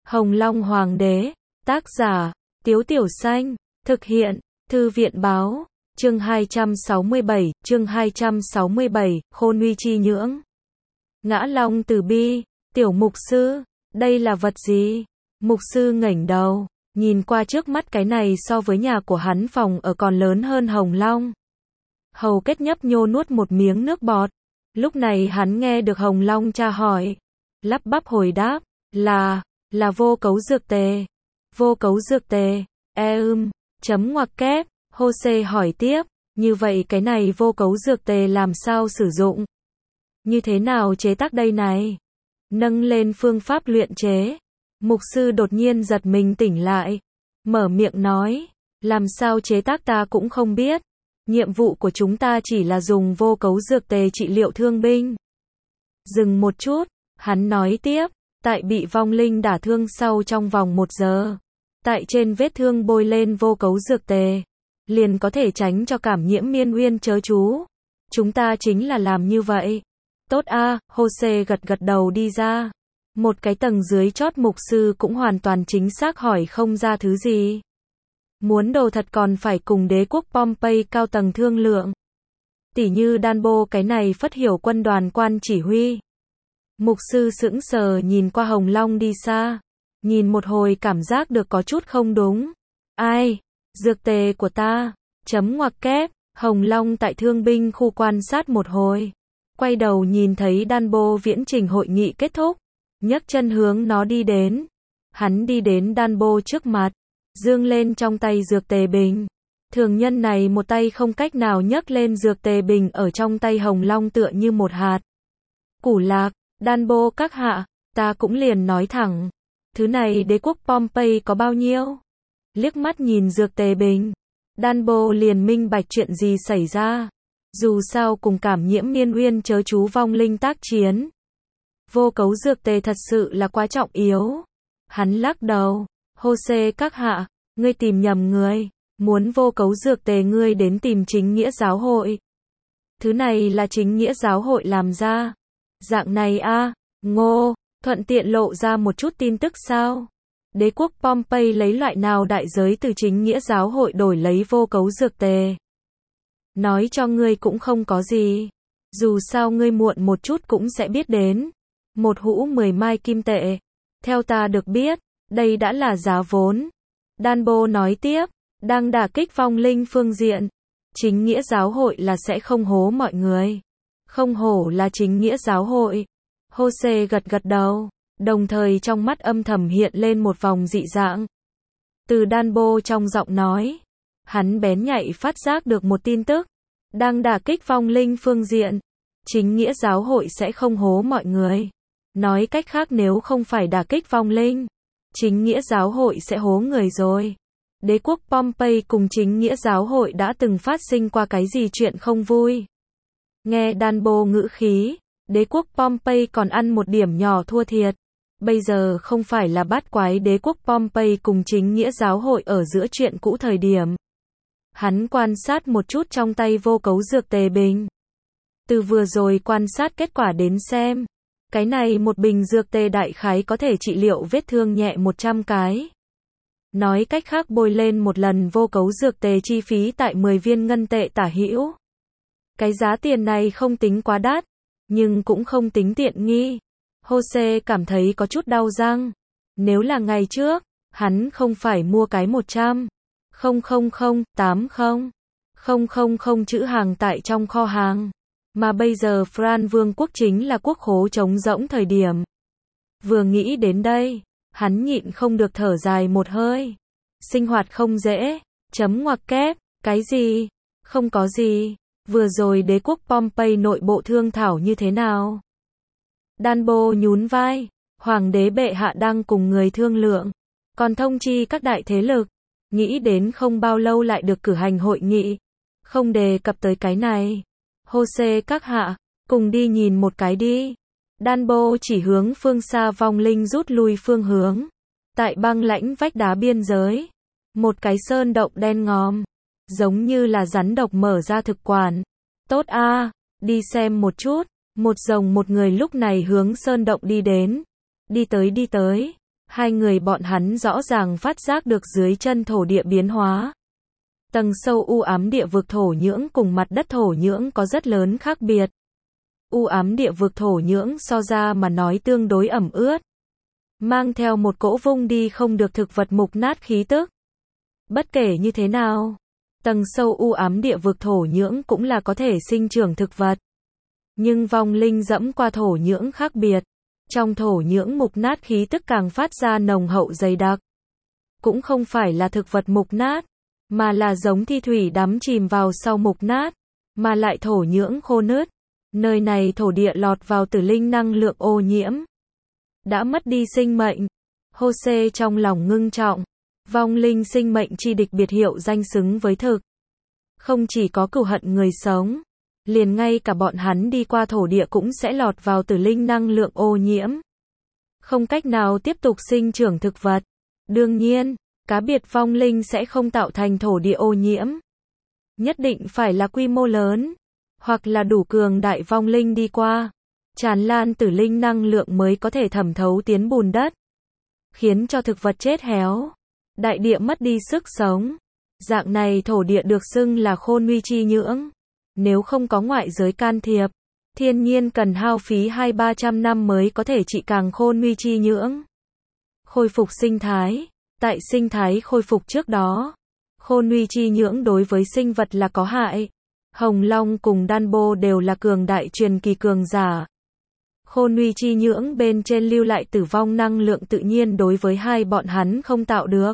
Hồng Long Hoàng đế, tác giả, Tiếu Tiểu Xanh, thực hiện, Thư viện báo, chương 267, Khôn Uy Chi Nhưỡng. Ngã Long Từ Bi, Tiểu mục sư, đây là vật gì? Mục sư ngẩng đầu, nhìn qua trước mắt cái này so với nhà của hắn phòng ở còn lớn hơn Hồng Long. Hầu Kết nhấp nhô nuốt một miếng nước bọt. Lúc này hắn nghe được Hồng Long tra hỏi. Lắp bắp hồi đáp, là vô cấu dược tề. Vô cấu dược tề, chấm ngoặc kép, Jose hỏi tiếp, như vậy cái này vô cấu dược tề làm sao sử dụng? Như thế nào chế tác đây này? Nâng lên phương pháp luyện chế. Mục sư đột nhiên giật mình tỉnh lại. Mở miệng nói, làm sao chế tác ta cũng không biết. Nhiệm vụ của chúng ta chỉ là dùng vô cấu dược tề trị liệu thương binh. Dừng một chút, hắn nói tiếp, tại bị vong linh đả thương sau trong vòng 1 giờ. Tại trên vết thương bôi lên vô cấu dược tề, liền có thể tránh cho cảm nhiễm miên uyên chớ chú. Chúng ta chính là làm như vậy. Tốt a, Jose gật đầu đi ra. Một cái tầng dưới chót mục sư cũng hoàn toàn chính xác hỏi không ra thứ gì. Muốn đồ thật còn phải cùng đế quốc Pompey cao tầng thương lượng. Tỉ như Danbo cái này phất hiểu quân đoàn quan chỉ huy. Mục sư sững sờ nhìn qua Hồng Long đi xa. Nhìn một hồi cảm giác được có chút không đúng. Ai? Dược tề của ta. Chấm ngoặc kép. Hồng Long tại thương binh khu quan sát một hồi. Quay đầu nhìn thấy Danbo viễn trình hội nghị kết thúc. Nhấc chân hướng nó đi đến. Hắn đi đến Danbo trước mặt. Dương lên trong tay dược tề bình. Thường nhân này một tay không cách nào nhấc lên dược tề bình ở trong tay Hồng Long tựa như một hạt củ lạc. Danbo các hạ, ta cũng liền nói thẳng. Thứ này đế quốc Pompey có bao nhiêu? Liếc mắt nhìn dược tề bình. Danbo liền minh bạch chuyện gì xảy ra. Dù sao cùng cảm nhiễm miên uyên chớ chú vong linh tác chiến. Vô cấu dược tề thật sự là quá trọng yếu. Hắn lắc đầu. Jose các hạ, ngươi tìm nhầm người. Muốn vô cấu dược tề ngươi đến tìm chính nghĩa giáo hội. Thứ này là chính nghĩa giáo hội làm ra. Dạng này a, Ngô, thuận tiện lộ ra một chút tin tức sao? Đế quốc Pompey lấy loại nào đại giới từ chính nghĩa giáo hội đổi lấy vô cấu dược tề? Nói cho ngươi cũng không có gì. Dù sao ngươi muộn một chút cũng sẽ biết đến. 1 hũ 10 mai kim tệ. Theo ta được biết, đây đã là giá vốn. Danbo nói tiếp, đang đả kích vong linh phương diện. Chính nghĩa giáo hội là sẽ không hố mọi người. Không hổ là chính nghĩa giáo hội. Jose gật đầu, đồng thời trong mắt âm thầm hiện lên một vòng dị dạng. Từ Danbo trong giọng nói, hắn bén nhạy phát giác được một tin tức. Đang đả kích vong linh phương diện. Chính nghĩa giáo hội sẽ không hố mọi người. Nói cách khác nếu không phải đả kích vong linh, chính nghĩa giáo hội sẽ hố người rồi. Đế quốc Pompey cùng chính nghĩa giáo hội đã từng phát sinh qua cái gì chuyện không vui. Nghe Danbo ngữ khí, đế quốc Pompey còn ăn một điểm nhỏ thua thiệt. Bây giờ không phải là bát quái đế quốc Pompey cùng chính nghĩa giáo hội ở giữa chuyện cũ thời điểm. Hắn quan sát một chút trong tay vô cấu dược tề bình. Từ vừa rồi quan sát kết quả đến xem. Cái này một bình dược tề đại khái có thể trị liệu vết thương nhẹ 100 cái. Nói cách khác bôi lên một lần vô cấu dược tề chi phí tại 10 viên ngân tệ tả hữu. Cái giá tiền này không tính quá đắt, nhưng cũng không tính tiện nghi. Jose cảm thấy có chút đau răng. Nếu là ngày trước, hắn không phải mua cái 100,000 chữ hàng tại trong kho hàng. Mà bây giờ Fran Vương quốc chính là quốc khố trống rỗng thời điểm. Vừa nghĩ đến đây, hắn nhịn không được thở dài một hơi. Sinh hoạt không dễ, chấm ngoặc kép, cái gì? Không có gì. Vừa rồi đế quốc Pompey nội bộ thương thảo như thế nào? Danbo nhún vai, hoàng đế bệ hạ đang cùng người thương lượng, còn thông chi các đại thế lực, nghĩ đến không bao lâu lại được cử hành hội nghị, không đề cập tới cái này. Jose các hạ, cùng đi nhìn một cái đi. Danbo chỉ hướng phương xa vong linh rút lui phương hướng. Tại băng lãnh vách đá biên giới, một cái sơn động đen ngòm, giống như là rắn độc mở ra thực quản. Tốt a, đi xem một chút. Một rồng một người lúc này hướng sơn động đi đến. Đi tới. Hai người bọn hắn rõ ràng phát giác được dưới chân thổ địa biến hóa. Tầng sâu u ám địa vực thổ nhưỡng cùng mặt đất thổ nhưỡng có rất lớn khác biệt. U ám địa vực thổ nhưỡng so ra mà nói tương đối ẩm ướt, mang theo một cỗ vung đi không được thực vật mục nát khí tức. Bất kể như thế nào, tầng sâu u ám địa vực thổ nhưỡng cũng là có thể sinh trưởng thực vật. Nhưng vong linh dẫm qua thổ nhưỡng khác biệt. Trong thổ nhưỡng mục nát khí tức càng phát ra nồng hậu dày đặc. Cũng không phải là thực vật mục nát, mà là giống thi thủy đắm chìm vào sau mục nát, mà lại thổ nhưỡng khô nứt. Nơi này thổ địa lọt vào tử linh năng lượng ô nhiễm, đã mất đi sinh mệnh. Jose trong lòng ngưng trọng, vong linh sinh mệnh chi địch biệt hiệu danh xứng với thực. Không chỉ có cừu hận người sống, liền ngay cả bọn hắn đi qua thổ địa cũng sẽ lọt vào tử linh năng lượng ô nhiễm. Không cách nào tiếp tục sinh trưởng thực vật. Đương nhiên, cá biệt vong linh sẽ không tạo thành thổ địa ô nhiễm. Nhất định phải là quy mô lớn, hoặc là đủ cường đại vong linh đi qua. Tràn lan tử linh năng lượng mới có thể thẩm thấu tiến bùn đất, khiến cho thực vật chết héo, đại địa mất đi sức sống. Dạng này thổ địa được xưng là khôn nguy chi nhưỡng. Nếu không có ngoại giới can thiệp, thiên nhiên cần hao phí 200-300 năm mới có thể trị càng khôn nguy chi nhưỡng. Khôi phục sinh thái. Tại sinh thái khôi phục trước đó, khôn nguy chi nhưỡng đối với sinh vật là có hại. Hồng Long cùng Danbo đều là cường đại truyền kỳ cường giả. Khôn nguy chi nhưỡng bên trên lưu lại tử vong năng lượng tự nhiên đối với hai bọn hắn không tạo được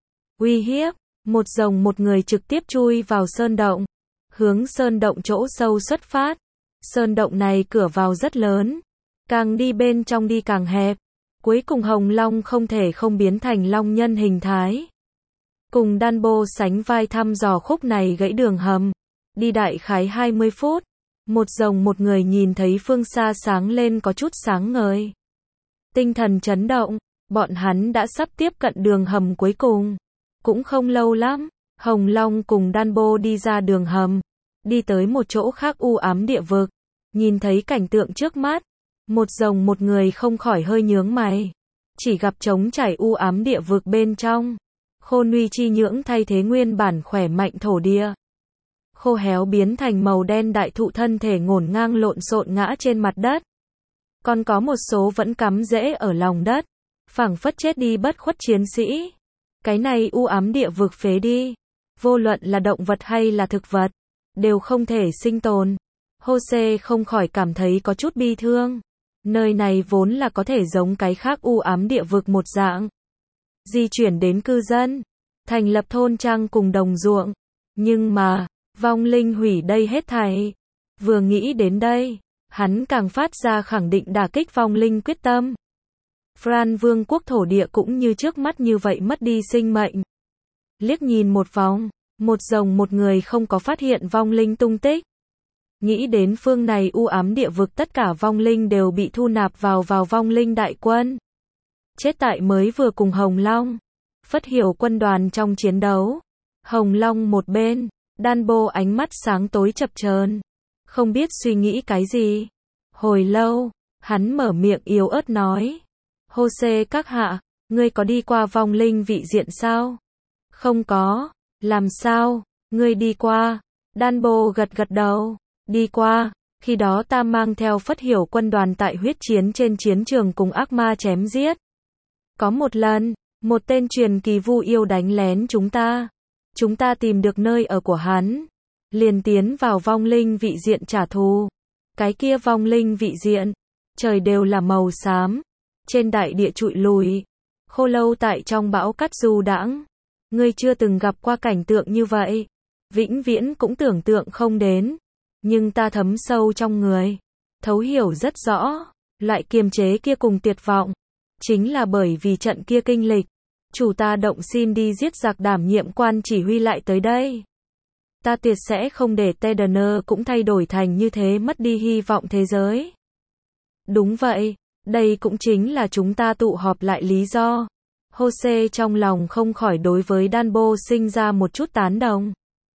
uy hiếp. Một rồng một người trực tiếp chui vào sơn động, hướng sơn động chỗ sâu xuất phát. Sơn động này cửa vào rất lớn, càng đi bên trong đi càng hẹp. Cuối cùng Hồng Long không thể không biến thành long nhân hình thái, cùng Danbo sánh vai thăm dò khúc này gãy đường hầm. Đi đại khái 20 phút, một rồng một người nhìn thấy phương xa sáng lên có chút sáng ngời. Tinh thần chấn động, bọn hắn đã sắp tiếp cận đường hầm cuối cùng. Cũng không lâu lắm, Hồng Long cùng Danbo đi ra đường hầm, đi tới một chỗ khác u ám địa vực. Nhìn thấy cảnh tượng trước mắt, một rồng một người không khỏi hơi nhướng mày. Chỉ gặp trống trải u ám địa vực bên trong, khôn nguy chi nhưỡng thay thế nguyên bản khỏe mạnh thổ địa. Khô héo biến thành màu đen đại thụ thân thể ngổn ngang lộn xộn ngã trên mặt đất. Còn có một số vẫn cắm rễ ở lòng đất, phảng phất chết đi bất khuất chiến sĩ. Cái này u ám địa vực phế đi. Vô luận là động vật hay là thực vật, đều không thể sinh tồn. Jose không khỏi cảm thấy có chút bi thương. Nơi này vốn là có thể giống cái khác u ám địa vực một dạng. Di chuyển đến cư dân, thành lập thôn trang cùng đồng ruộng. Nhưng mà, vong linh hủy đây hết thảy. Vừa nghĩ đến đây, hắn càng phát ra khẳng định đả kích vong linh quyết tâm. Fran vương quốc thổ địa cũng như trước mắt như vậy mất đi sinh mệnh. Liếc nhìn một vòng, một rồng một người không có phát hiện vong linh tung tích. Nghĩ đến phương này u ám địa vực tất cả vong linh đều bị thu nạp vào vong linh đại quân. Chết tại mới vừa cùng Hồng Long. Phất hiểu quân đoàn trong chiến đấu. Hồng Long một bên, Danbo ánh mắt sáng tối chập chờn, không biết suy nghĩ cái gì. Hồi lâu, hắn mở miệng yếu ớt nói. Jose các hạ, ngươi có đi qua vong linh vị diện sao? Không có. Làm sao? Ngươi đi qua? Danbo gật gật đầu. Đi qua. Khi đó ta mang theo Phất hiểu quân đoàn tại huyết chiến trên chiến trường cùng ác ma chém giết. Có một lần, một tên truyền kỳ vu yêu đánh lén chúng ta. Chúng ta tìm được nơi ở của hắn, liền tiến vào vong linh vị diện trả thù. Cái kia vong linh vị diện, trời đều là màu xám, trên đại địa trụi lùi, khô lâu tại trong bão cát du đãng. Ngươi chưa từng gặp qua cảnh tượng như vậy, vĩnh viễn cũng tưởng tượng không đến. Nhưng ta thấm sâu trong người, thấu hiểu rất rõ, loại kiềm chế kia cùng tuyệt vọng, chính là bởi vì trận kia kinh lịch. Chủ ta động xin đi giết giặc đảm nhiệm quan chỉ huy lại tới đây. Ta tuyệt sẽ không để Tedener cũng thay đổi thành như thế mất đi hy vọng thế giới. Đúng vậy, đây cũng chính là chúng ta tụ họp lại lý do. Jose trong lòng không khỏi đối với Danbo sinh ra một chút tán đồng.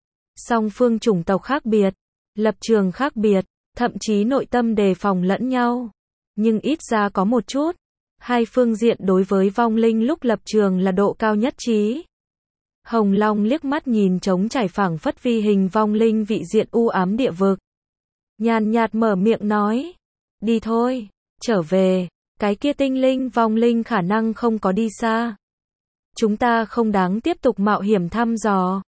Song phương chủng tộc khác biệt, lập trường khác biệt, thậm chí nội tâm đề phòng lẫn nhau. Nhưng ít ra có một chút, Hai phương diện đối với vong linh lúc lập trường là độ cao nhất trí. Hồng Long liếc mắt nhìn trống trải phảng phất vi hình vong linh vị diện u ám địa vực. Nhàn nhạt mở miệng nói. Đi thôi, trở về, cái kia tinh linh vong linh khả năng không có đi xa. Chúng ta không đáng tiếp tục mạo hiểm thăm dò.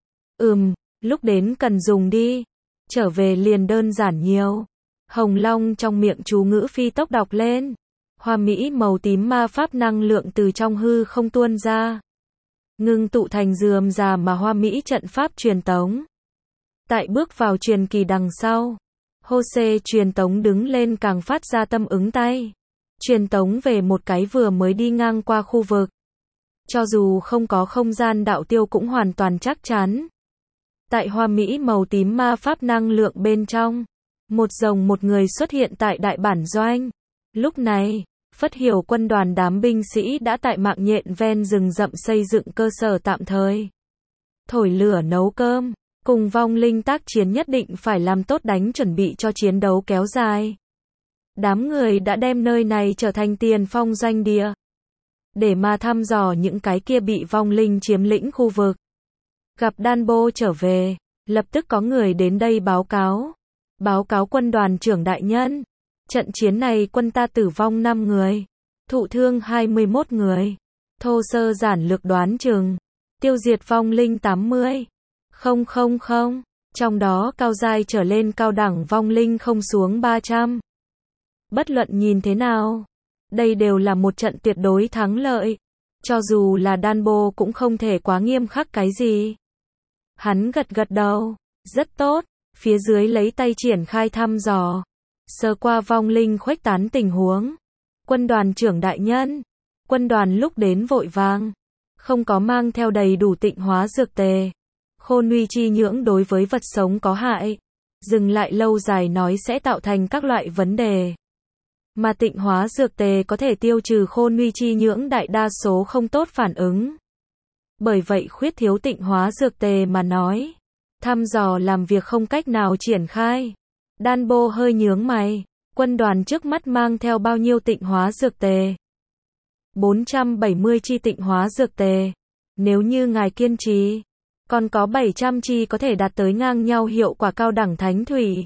Lúc đến cần dùng đi. Trở về liền đơn giản nhiều. Hồng Long trong miệng chú ngữ phi tốc đọc lên. Hoa mỹ màu tím ma pháp năng lượng từ trong hư không tuôn ra. Ngưng tụ thành rườm rà mà hoa mỹ trận pháp truyền tống. Tại bước vào truyền kỳ đằng sau. Jose truyền tống đứng lên càng phát ra tâm ứng tay. Truyền tống về một cái vừa mới đi ngang qua khu vực. Cho dù không có không gian đạo tiêu cũng hoàn toàn chắc chắn. Tại hoa mỹ màu tím ma pháp năng lượng bên trong. Một người xuất hiện tại đại bản doanh. Lúc này, Phất Hiểu quân đoàn đám binh sĩ đã tại mạng nhện ven rừng rậm xây dựng cơ sở tạm thời. Thổi lửa nấu cơm, cùng vong linh tác chiến nhất định phải làm tốt đánh chuẩn bị cho chiến đấu kéo dài. Đám người đã đem nơi này trở thành tiền phong doanh địa. Để mà thăm dò những cái kia bị vong linh chiếm lĩnh khu vực. Gặp Danbo trở về, lập tức có người đến đây báo cáo. Báo cáo quân đoàn trưởng đại nhân. Trận chiến này quân ta tử vong 5 người. Thụ thương 21 người. Thô sơ giản lược đoán chừng. Tiêu diệt vong linh 80. Không. Trong đó cao giai trở lên cao đẳng vong linh không xuống 300. Bất luận nhìn thế nào. Đây đều là một trận tuyệt đối thắng lợi. Cho dù là Danbo cũng không thể quá nghiêm khắc cái gì. Hắn gật đầu. Rất tốt. Phía dưới lấy tay triển khai thăm dò. Sơ qua vong linh khuếch tán tình huống. Quân đoàn trưởng đại nhân. Quân đoàn lúc đến vội vàng. Không có mang theo đầy đủ tịnh hóa dược tề. Khôn uy chi nhưỡng đối với vật sống có hại. Dừng lại lâu dài nói sẽ tạo thành các loại vấn đề. Mà tịnh hóa dược tề có thể tiêu trừ khôn uy chi nhưỡng đại đa số không tốt phản ứng. Bởi vậy khuyết thiếu tịnh hóa dược tề mà nói. Thăm dò làm việc không cách nào triển khai. Danbo hơi nhướng mày. Quân đoàn trước mắt mang theo bao nhiêu tịnh hóa dược tề? 470 chi tịnh hóa dược tề. Nếu như ngài kiên trì, còn có 700 chi có thể đạt tới ngang nhau hiệu quả cao đẳng thánh thủy.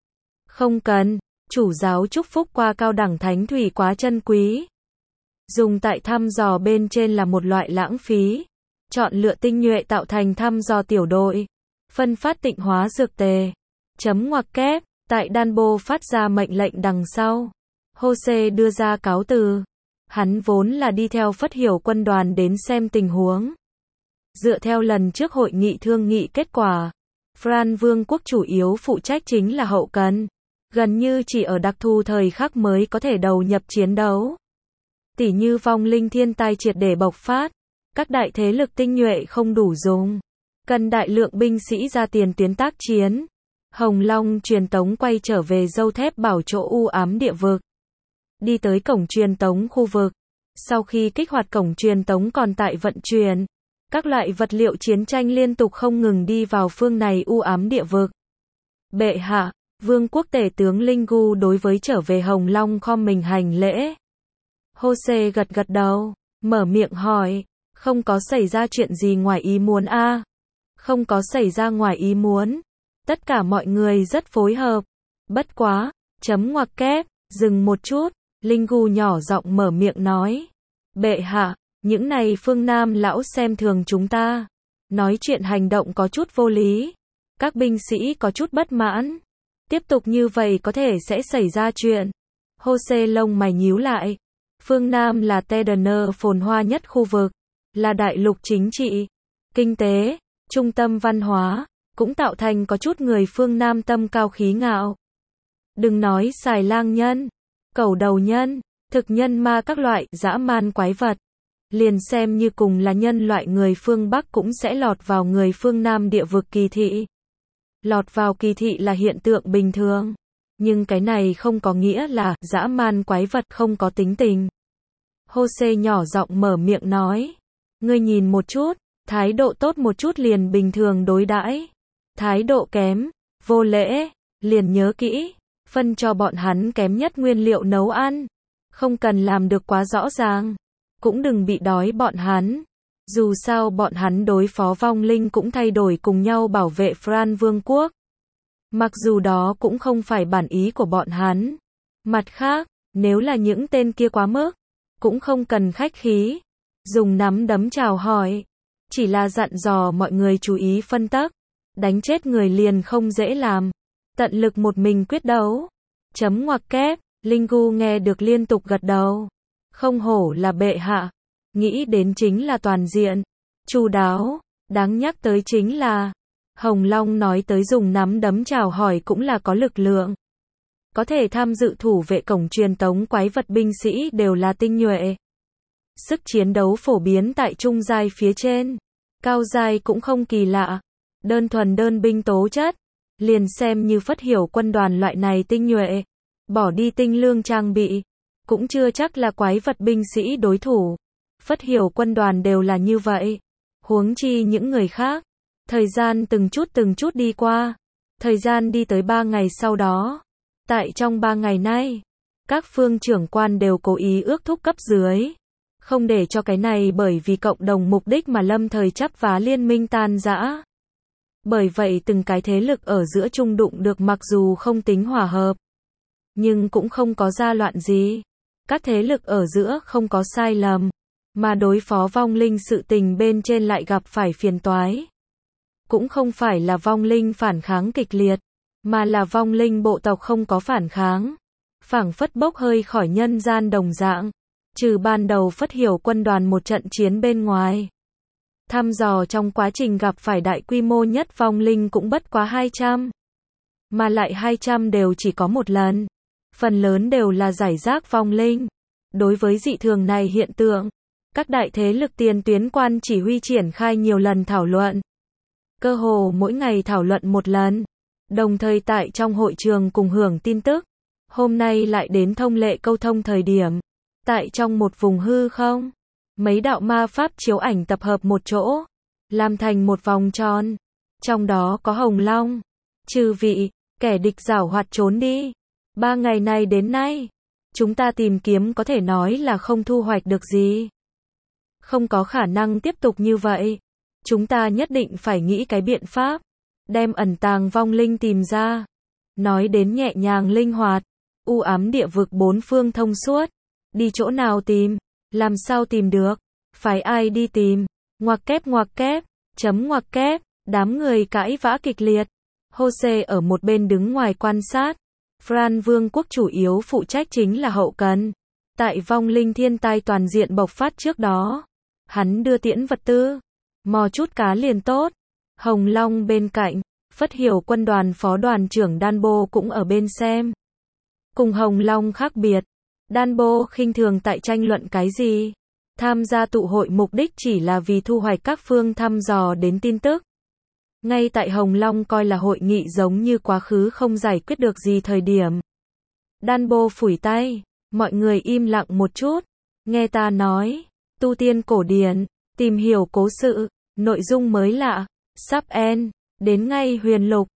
Không cần, chủ giáo chúc phúc qua cao đẳng thánh thủy quá chân quý. Dùng tại thăm dò bên trên là một loại lãng phí. Chọn lựa tinh nhuệ tạo thành thăm dò tiểu đội. Phân phát tịnh hóa dược tề. Chấm ngoặc kép. Tại Danbo phát ra mệnh lệnh đằng sau. Jose đưa ra cáo từ. Hắn vốn là đi theo Phất Hiểu quân đoàn đến xem tình huống. Dựa theo lần trước hội nghị thương nghị kết quả, Fran Vương quốc chủ yếu phụ trách chính là hậu cần. Gần như chỉ ở đặc thù thời khắc mới có thể đầu nhập chiến đấu. Tỉ như vong linh thiên tai triệt để bộc phát. Các đại thế lực tinh nhuệ không đủ dùng. Cần đại lượng binh sĩ ra tiền tuyến tác chiến. Hồng Long truyền tống quay trở về dâu thép bảo chỗ u ám địa vực. Đi tới cổng truyền tống khu vực. Sau khi kích hoạt cổng truyền tống còn tại vận chuyển. Các loại vật liệu chiến tranh liên tục không ngừng đi vào phương này u ám địa vực. Bệ hạ, Vương quốc tể tướng Linh Gu đối với trở về Hồng Long khom mình hành lễ. Jose gật đầu, mở miệng hỏi, không có xảy ra chuyện gì ngoài ý muốn a? Không có xảy ra ngoài ý muốn. Tất cả mọi người rất phối hợp. Bất quá, chấm ngoặc kép, dừng một chút, Linh Gu nhỏ giọng mở miệng nói. Bệ hạ, những này phương Nam lão xem thường chúng ta. Nói chuyện hành động có chút vô lý. Các binh sĩ có chút bất mãn. Tiếp tục như vậy có thể sẽ xảy ra chuyện. Jose lông mày nhíu lại. Phương Nam là Tedener phồn hoa nhất khu vực. Là đại lục chính trị, kinh tế, trung tâm văn hóa. Cũng tạo thành có chút người phương Nam tâm cao khí ngạo. Đừng nói xài lang nhân, cẩu đầu nhân, thực nhân ma các loại dã man quái vật. Liền xem như cùng là nhân loại người phương Bắc cũng sẽ lọt vào người phương Nam địa vực kỳ thị. Lọt vào kỳ thị là hiện tượng bình thường. Nhưng cái này không có nghĩa là dã man quái vật không có tính tình. Jose nhỏ giọng mở miệng nói. Ngươi nhìn một chút, thái độ tốt một chút liền bình thường đối đãi. Thái độ kém, vô lễ, liền nhớ kỹ, phân cho bọn hắn kém nhất nguyên liệu nấu ăn. Không cần làm được quá rõ ràng. Cũng đừng bị đói bọn hắn. Dù sao bọn hắn đối phó vong linh cũng thay đổi cùng nhau bảo vệ Fran Vương quốc. Mặc dù đó cũng không phải bản ý của bọn hắn. Mặt khác, nếu là những tên kia quá mức, cũng không cần khách khí. Dùng nắm đấm chào hỏi. Chỉ là dặn dò mọi người chú ý phân tắc. Đánh chết người liền không dễ làm. Tận lực một mình quyết đấu. Chấm ngoặc kép, Linh Gu nghe được liên tục gật đầu. Không hổ là bệ hạ. Nghĩ đến chính là toàn diện. Chu đáo. Đáng nhắc tới chính là Hồng Long nói tới dùng nắm đấm chào hỏi cũng là có lực lượng. Có thể tham dự thủ vệ cổng truyền tống quái vật binh sĩ đều là tinh nhuệ. Sức chiến đấu phổ biến tại trung giai phía trên. Cao giai cũng không kỳ lạ. Đơn thuần đơn binh tố chất. Liền xem như Phất Hiểu quân đoàn loại này tinh nhuệ. Bỏ đi tinh lương trang bị. Cũng chưa chắc là quái vật binh sĩ đối thủ. Phất Hiểu quân đoàn đều là như vậy. Huống chi những người khác. Thời gian từng chút đi qua. Thời gian đi tới 3 ngày sau đó. Tại trong 3 ngày nay, các phương trưởng quan đều cố ý ước thúc cấp dưới. Không để cho cái này bởi vì cộng đồng mục đích mà lâm thời chắp vá liên minh tan rã. Bởi vậy từng cái thế lực ở giữa chung đụng được mặc dù không tính hòa hợp. Nhưng cũng không có ra loạn gì. Các thế lực ở giữa không có sai lầm. Mà đối phó vong linh sự tình bên trên lại gặp phải phiền toái. Cũng không phải là vong linh phản kháng kịch liệt. Mà là vong linh bộ tộc không có phản kháng. Phảng phất bốc hơi khỏi nhân gian đồng dạng. Trừ ban đầu Phất Hiểu quân đoàn một trận chiến bên ngoài. Thăm dò trong quá trình gặp phải đại quy mô nhất vong linh cũng bất quá 200. Mà lại 200 đều chỉ có một lần. Phần lớn đều là giải rác vong linh. Đối với dị thường này hiện tượng, các đại thế lực tiền tuyến quan chỉ huy triển khai nhiều lần thảo luận. Cơ hồ mỗi ngày thảo luận một lần. Đồng thời tại trong hội trường cùng hưởng tin tức. Hôm nay lại đến thông lệ câu thông thời điểm. Tại trong một vùng hư không. Mấy đạo ma pháp chiếu ảnh tập hợp một chỗ. Làm thành một vòng tròn. Trong đó có Hồng Long. Chư vị, kẻ địch giảo hoạt trốn đi. 3 ngày này đến nay. Chúng ta tìm kiếm có thể nói là không thu hoạch được gì. Không có khả năng tiếp tục như vậy. Chúng ta nhất định phải nghĩ cái biện pháp. Đem ẩn tàng vong linh tìm ra. Nói đến nhẹ nhàng linh hoạt. U ám địa vực bốn phương thông suốt. Đi chỗ nào tìm? Làm sao tìm được? Phải ai đi tìm? Ngoặc kép, chấm ngoặc kép. Đám người cãi vã kịch liệt. Jose ở một bên đứng ngoài quan sát. Fran Vương quốc chủ yếu phụ trách chính là hậu cần. Tại vong linh thiên tai toàn diện bộc phát trước đó. Hắn đưa tiễn vật tư. Mò chút cá liền tốt. Hồng Long bên cạnh. Phất Hiểu quân đoàn phó đoàn trưởng Danbo cũng ở bên xem. Cùng Hồng Long khác biệt. Danbo khinh thường tại tranh luận cái gì. Tham gia tụ hội mục đích chỉ là vì thu hoạch các phương thăm dò đến tin tức. Ngay tại Hồng Long coi là hội nghị giống như quá khứ không giải quyết được gì thời điểm. Danbo phủi tay. Mọi người im lặng một chút. Nghe ta nói. Tu tiên cổ điển. Tìm hiểu cố sự. Nội dung mới lạ. Sắp end. Đến ngay huyền lục.